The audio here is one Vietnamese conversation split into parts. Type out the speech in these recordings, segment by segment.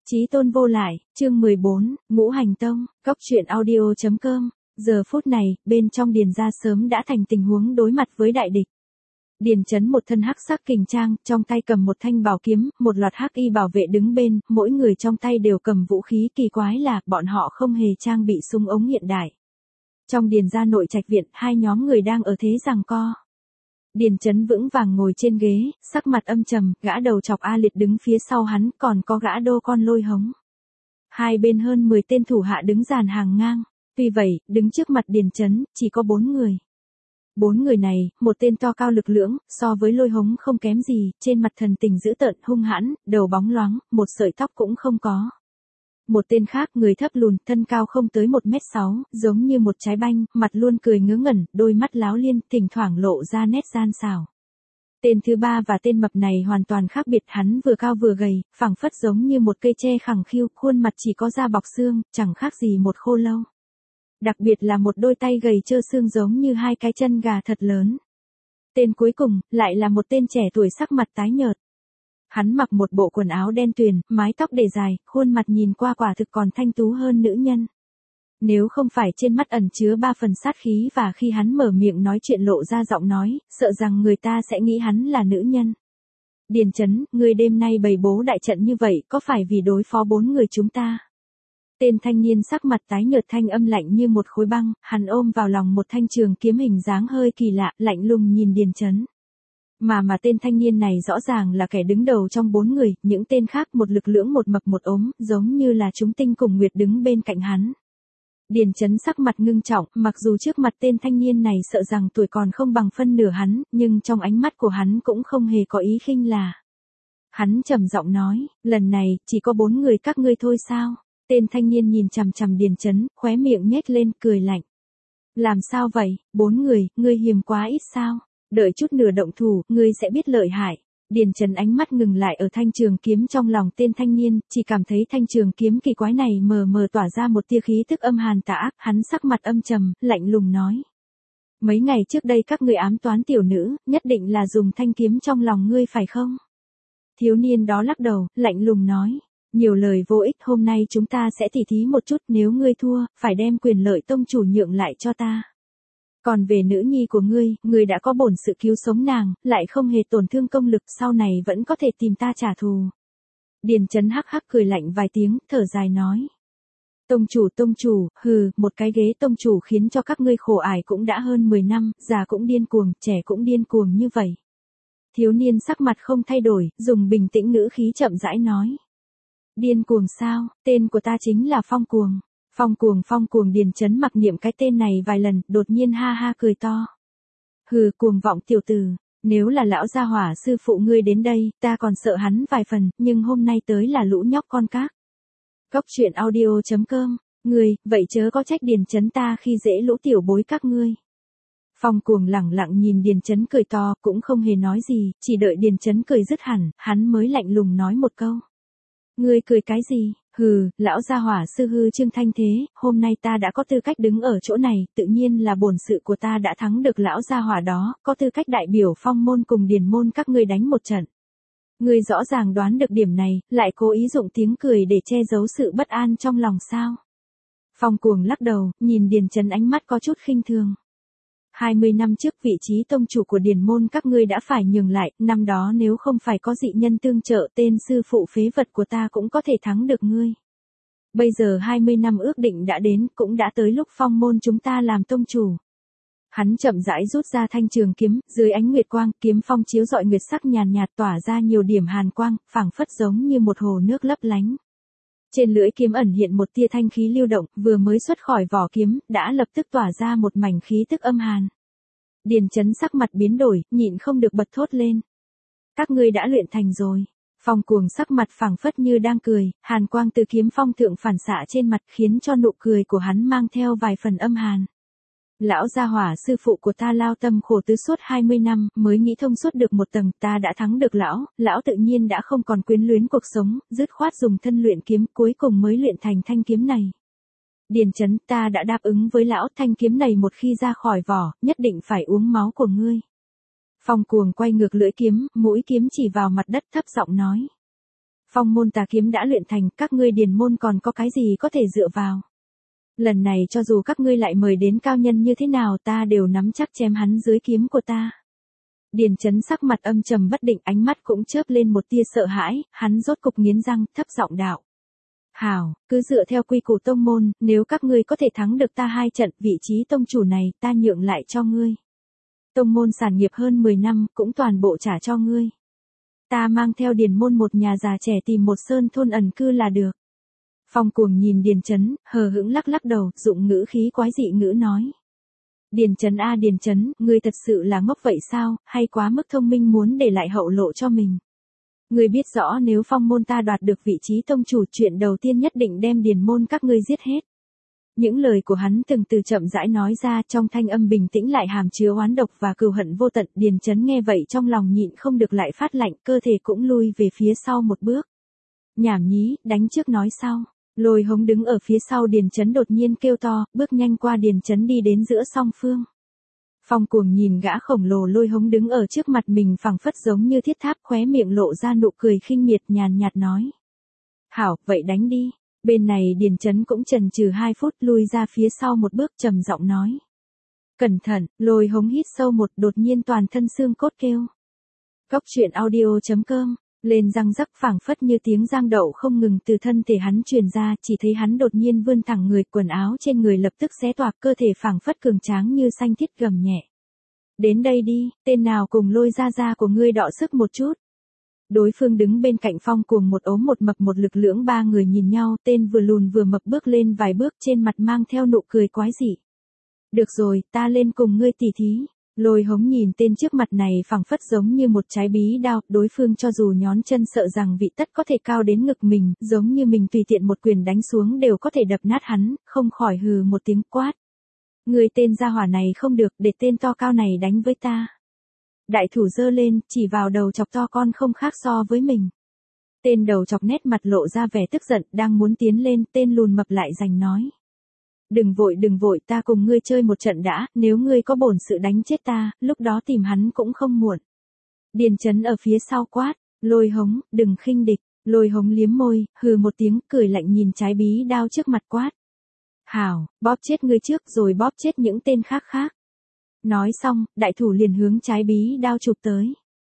Chí tôn vô lại, chương 14, Ngũ Hành Tông, Cốc truyện audio.com. Giờ phút này, bên trong Điền gia sớm đã thành tình huống đối mặt với đại địch. Điền Chấn một thân hắc sắc kình trang, trong tay cầm một thanh bảo kiếm, một loạt hắc y bảo vệ đứng bên, mỗi người trong tay đều cầm vũ khí. Kỳ quái là, bọn họ không hề trang bị súng ống hiện đại. Trong Điền gia nội trạch viện, hai nhóm người đang ở thế giằng co. Điền Chấn vững vàng ngồi trên ghế, sắc mặt âm trầm, gã đầu chọc A Liệt đứng phía sau hắn, còn có gã đô con Lôi Hống. Hai bên hơn 10 tên thủ hạ đứng dàn hàng ngang. Tuy vậy, đứng trước mặt Điền Chấn, chỉ có 4 người. 4 người này, một tên to cao lực lưỡng, so với Lôi Hống không kém gì, trên mặt thần tình dữ tợn, hung hãn, đầu bóng loáng, một sợi tóc cũng không có. Một tên khác, người thấp lùn, thân cao không tới 1m6, giống như một trái banh, mặt luôn cười ngớ ngẩn, đôi mắt láo liên, thỉnh thoảng lộ ra nét gian xảo. Tên thứ ba và tên mập này hoàn toàn khác biệt, hắn vừa cao vừa gầy, phẳng phất giống như một cây tre khẳng khiu, khuôn mặt chỉ có da bọc xương, chẳng khác gì một khô lâu. Đặc biệt là một đôi tay gầy trơ xương giống như hai cái chân gà thật lớn. Tên cuối cùng, lại là một tên trẻ tuổi sắc mặt tái nhợt. Hắn mặc một bộ quần áo đen tuyền, mái tóc để dài, khuôn mặt nhìn qua quả thực còn thanh tú hơn nữ nhân. Nếu không phải trên mắt ẩn chứa 3 phần sát khí và khi hắn mở miệng nói chuyện lộ ra giọng nói, sợ rằng người ta sẽ nghĩ hắn là nữ nhân. Điền Chấn, ngươi đêm nay bày bố đại trận như vậy có phải vì đối phó 4 người chúng ta? Tên thanh niên sắc mặt tái nhợt thanh âm lạnh như một khối băng, hắn ôm vào lòng một thanh trường kiếm hình dáng hơi kỳ lạ, lạnh lùng nhìn Điền Chấn. Mà tên thanh niên này rõ ràng là kẻ đứng đầu trong 4 người, những tên khác một lực lưỡng một mập một ốm, giống như là chúng tinh cùng nguyệt đứng bên cạnh hắn. Điền Chấn sắc mặt ngưng trọng, mặc dù trước mặt tên thanh niên này sợ rằng tuổi còn không bằng phân nửa hắn, nhưng trong ánh mắt của hắn cũng không hề có ý khinh là. Hắn trầm giọng nói, lần này, chỉ có 4 người các ngươi thôi sao? Tên thanh niên nhìn chằm chằm Điền Chấn, khóe miệng nhếch lên, cười lạnh. Làm sao vậy, 4 người, ngươi hiềm quá ít sao? Đợi chút nửa động thủ, ngươi sẽ biết lợi hại. Điền Chấn ánh mắt ngừng lại ở thanh trường kiếm trong lòng tên thanh niên, chỉ cảm thấy thanh trường kiếm kỳ quái này mờ mờ tỏa ra một tia khí tức âm hàn tà ác, hắn sắc mặt âm trầm, lạnh lùng nói. Mấy ngày trước đây các ngươi ám toán tiểu nữ, nhất định là dùng thanh kiếm trong lòng ngươi phải không? Thiếu niên đó lắc đầu, lạnh lùng nói. Nhiều lời vô ích, hôm nay chúng ta sẽ tỉ thí một chút, nếu ngươi thua, phải đem quyền lợi tông chủ nhượng lại cho ta. Còn về nữ nhi của ngươi đã có bổn sự cứu sống nàng, lại không hề tổn thương công lực, sau này vẫn có thể tìm ta trả thù. Điền Chấn hắc hắc cười lạnh vài tiếng, thở dài nói. Tông chủ, hừ, một cái ghế tông chủ khiến cho các ngươi khổ ải cũng đã hơn 10 năm, già cũng điên cuồng, trẻ cũng điên cuồng như vậy. Thiếu niên sắc mặt không thay đổi, dùng bình tĩnh ngữ khí chậm rãi nói. Điên cuồng sao, tên của ta chính là Phong Cuồng. Phong cuồng Điền Chấn mặc niệm cái tên này vài lần, đột nhiên ha ha cười to. Hừ, cuồng vọng tiểu tử, nếu là lão gia hỏa sư phụ ngươi đến đây, ta còn sợ hắn vài phần, nhưng hôm nay tới là lũ nhóc con các. Cốc truyện audio.com, ngươi, vậy chớ có trách Điền Chấn ta khi dễ lũ tiểu bối các ngươi. Phong Cuồng lẳng lặng nhìn Điền Chấn cười to, cũng không hề nói gì, chỉ đợi Điền Chấn cười dứt hẳn, hắn mới lạnh lùng nói một câu. Ngươi cười cái gì? Hừ, lão gia hỏa sư hư Trương Thanh thế, hôm nay ta đã có tư cách đứng ở chỗ này, tự nhiên là bổn sự của ta đã thắng được lão gia hỏa đó, có tư cách đại biểu Phong môn cùng Điền môn các ngươi đánh một trận. Ngươi rõ ràng đoán được điểm này, lại cố ý dụng tiếng cười để che giấu sự bất an trong lòng sao? Phong Cuồng lắc đầu, nhìn Điền Chấn ánh mắt có chút khinh thường. 20 năm trước vị trí tông chủ của Điền môn các ngươi đã phải nhường lại, năm đó nếu không phải có dị nhân tương trợ, tên sư phụ phế vật của ta cũng có thể thắng được ngươi. Bây giờ 20 năm ước định đã đến, cũng đã tới lúc Phong môn chúng ta làm tông chủ. Hắn chậm rãi rút ra thanh trường kiếm, dưới ánh nguyệt quang, kiếm phong chiếu rọi nguyệt sắc nhàn nhạt tỏa ra nhiều điểm hàn quang, phảng phất giống như một hồ nước lấp lánh. Trên lưỡi kiếm ẩn hiện một tia thanh khí lưu động, vừa mới xuất khỏi vỏ kiếm, đã lập tức tỏa ra một mảnh khí tức âm hàn. Điền Chấn sắc mặt biến đổi, nhịn không được bật thốt lên. Các ngươi đã luyện thành rồi. Phong Cuồng sắc mặt phảng phất như đang cười, hàn quang từ kiếm phong thượng phản xạ trên mặt khiến cho nụ cười của hắn mang theo vài phần âm hàn. Lão gia hỏa sư phụ của ta lao tâm khổ tứ suốt 20 năm, mới nghĩ thông suốt được một tầng, ta đã thắng được lão tự nhiên đã không còn quyến luyến cuộc sống, dứt khoát dùng thân luyện kiếm, cuối cùng mới luyện thành thanh kiếm này. Điền Chấn, ta đã đáp ứng với lão, thanh kiếm này một khi ra khỏi vỏ, nhất định phải uống máu của ngươi. Phong Cuồng quay ngược lưỡi kiếm, mũi kiếm chỉ vào mặt đất thấp giọng nói. Phong môn tà kiếm đã luyện thành, các ngươi điền môn còn có cái gì có thể dựa vào. Lần này cho dù các ngươi lại mời đến cao nhân như thế nào ta đều nắm chắc chém hắn dưới kiếm của ta. Điền Chấn sắc mặt âm trầm bất định, ánh mắt cũng chớp lên một tia sợ hãi, hắn rốt cục nghiến răng, thấp giọng đạo. Hảo, cứ dựa theo quy củ tông môn, nếu các ngươi có thể thắng được ta 2 trận, vị trí tông chủ này ta nhượng lại cho ngươi. Tông môn sản nghiệp hơn 10 năm, cũng toàn bộ trả cho ngươi. Ta mang theo Điền môn một nhà già trẻ tìm một sơn thôn ẩn cư là được. Phong Cuồng nhìn Điền Chấn, hờ hững lắc lắc đầu, dụng ngữ khí quái dị ngữ nói. Điền Chấn a Điền Chấn, ngươi thật sự là ngốc vậy sao, hay quá mức thông minh muốn để lại hậu lộ cho mình. Ngươi biết rõ nếu phong môn ta đoạt được vị trí tông chủ, chuyện đầu tiên nhất định đem Điền môn các ngươi giết hết. Những lời của hắn từng từ chậm rãi nói ra, trong thanh âm bình tĩnh lại hàm chứa oán độc và cừu hận vô tận. Điền Chấn nghe vậy trong lòng nhịn không được lại phát lạnh, cơ thể cũng lui về phía sau một bước. Nhảm nhí, đánh trước nói sau. Lôi Hống đứng ở phía sau Điền Chấn đột nhiên kêu to, bước nhanh qua Điền Chấn đi đến giữa song phương. Phong Cuồng nhìn gã khổng lồ Lôi Hống đứng ở trước mặt mình phảng phất giống như thiết tháp, khóe miệng lộ ra nụ cười khinh miệt nhàn nhạt nói. Hảo, vậy đánh đi. Bên này Điền Chấn cũng chần chừ 2 phút lui ra phía sau một bước trầm giọng nói. Cẩn thận, Lôi Hống hít sâu một, đột nhiên toàn thân xương cốt kêu. Cóc truyện audio.com, lên răng rắc phảng phất như tiếng giang đậu không ngừng từ thân thể hắn truyền ra, chỉ thấy hắn đột nhiên vươn thẳng người, quần áo trên người lập tức xé toạc, cơ thể phảng phất cường tráng như xanh thiết gầm nhẹ. Đến đây đi, tên nào cùng Lôi gia của ngươi đọ sức một chút. Đối phương đứng bên cạnh Phong Cuồng một ốm một mập một lực lưỡng, 3 người nhìn nhau, tên vừa lùn vừa mập bước lên vài bước, trên mặt mang theo nụ cười quái dị. Được rồi, ta lên cùng ngươi tỉ thí. Lôi Hống nhìn tên trước mặt này phảng phất giống như một trái bí đao, đối phương cho dù nhón chân sợ rằng vị tất có thể cao đến ngực mình, giống như mình tùy tiện một quyền đánh xuống đều có thể đập nát hắn, không khỏi hừ một tiếng quát. Người tên gia hỏa này không được, để tên to cao này đánh với ta. Đại thủ giơ lên, chỉ vào đầu chọc to con không khác so với mình. Tên đầu chọc nét mặt lộ ra vẻ tức giận, đang muốn tiến lên, tên lùn mập lại giành nói. Đừng vội, ta cùng ngươi chơi một trận đã, nếu ngươi có bổn sự đánh chết ta, lúc đó tìm hắn cũng không muộn. Điền Chấn ở phía sau quát, Lôi Hống, đừng khinh địch. Lôi Hống liếm môi, hừ một tiếng, cười lạnh nhìn trái bí đao trước mặt quát. Hảo, bóp chết ngươi trước rồi bóp chết những tên khác. Nói xong, đại thủ liền hướng trái bí đao chụp tới.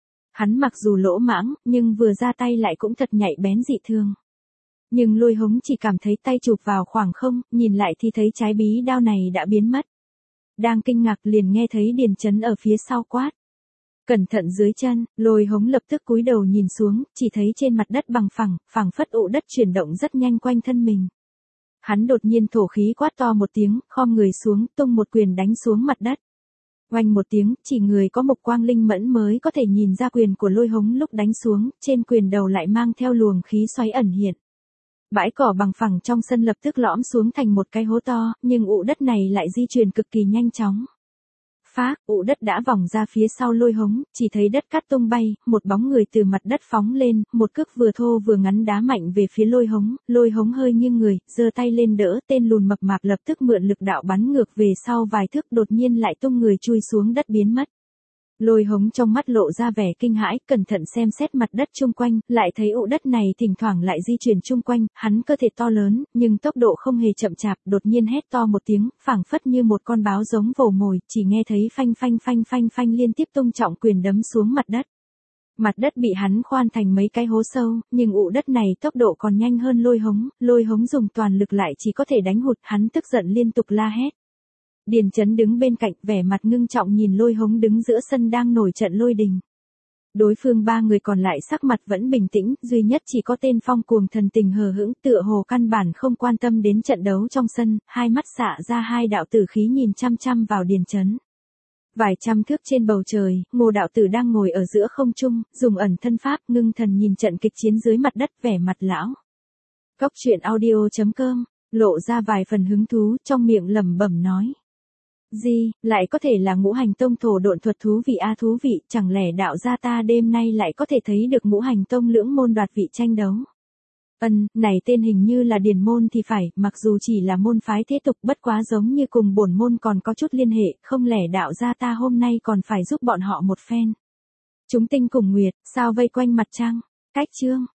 Hắn mặc dù lỗ mãng, nhưng vừa ra tay lại cũng thật nhạy bén dị thường. Nhưng Lôi Hống chỉ cảm thấy tay chụp vào khoảng không, nhìn lại thì thấy trái bí đao này đã biến mất. Đang kinh ngạc liền nghe thấy Điền Chấn ở phía sau quát. Cẩn thận dưới chân, Lôi Hống lập tức cúi đầu nhìn xuống, chỉ thấy trên mặt đất bằng phẳng, phẳng phất ụ đất chuyển động rất nhanh quanh thân mình. Hắn đột nhiên thổ khí quát to một tiếng, khom người xuống, tung một quyền đánh xuống mặt đất. Oanh một tiếng, chỉ người có mục quang linh mẫn mới có thể nhìn ra quyền của Lôi Hống lúc đánh xuống, trên quyền đầu lại mang theo luồng khí xoáy ẩn hiện. Bãi cỏ bằng phẳng trong sân lập tức lõm xuống thành một cái hố to, nhưng ụ đất này lại di chuyển cực kỳ nhanh chóng. Phác, ụ đất đã vòng ra phía sau Lôi Hống, chỉ thấy đất cát tung bay, một bóng người từ mặt đất phóng lên, một cước vừa thô vừa ngắn đá mạnh về phía Lôi Hống hơi nghiêng người, giơ tay lên đỡ, tên lùn mập mạp lập tức mượn lực đạo bắn ngược về sau vài thước, đột nhiên lại tung người chui xuống đất biến mất. Lôi Hống trong mắt lộ ra vẻ kinh hãi, cẩn thận xem xét mặt đất chung quanh, lại thấy ụ đất này thỉnh thoảng lại di chuyển chung quanh, hắn cơ thể to lớn, nhưng tốc độ không hề chậm chạp, đột nhiên hét to một tiếng, phảng phất như một con báo giống vồ mồi, chỉ nghe thấy phanh liên tiếp tung trọng quyền đấm xuống mặt đất. Mặt đất bị hắn khoan thành mấy cái hố sâu, nhưng ụ đất này tốc độ còn nhanh hơn Lôi Hống dùng toàn lực lại chỉ có thể đánh hụt, hắn tức giận liên tục la hét. Điền Chấn đứng bên cạnh, vẻ mặt ngưng trọng nhìn Lôi Hống đứng giữa sân đang nổi trận lôi đình. Đối phương 3 người còn lại sắc mặt vẫn bình tĩnh, duy nhất chỉ có tên Phong Cuồng thần tình hờ hững, tựa hồ căn bản không quan tâm đến trận đấu trong sân, hai mắt xạ ra 2 đạo tử khí nhìn chăm chăm vào Điền Chấn. Vài trăm thước trên bầu trời, Ngô đạo tử đang ngồi ở giữa không trung, dùng ẩn thân pháp ngưng thần nhìn trận kịch chiến dưới mặt đất, vẻ mặt lão. Cóc truyện audio.com, lộ ra vài phần hứng thú, trong miệng lẩm bẩm nói. Gì, lại có thể là ngũ hành tông thổ độn thuật thú vị thú vị, chẳng lẽ đạo gia ta đêm nay lại có thể thấy được ngũ hành tông lưỡng môn đoạt vị tranh đấu. Này tên hình như là Điền môn thì phải, mặc dù chỉ là môn phái thế tục bất quá giống như cùng bổn môn còn có chút liên hệ, không lẽ đạo gia ta hôm nay còn phải giúp bọn họ một phen. Chúng tinh cùng nguyệt, sao vây quanh mặt trăng, cách chương.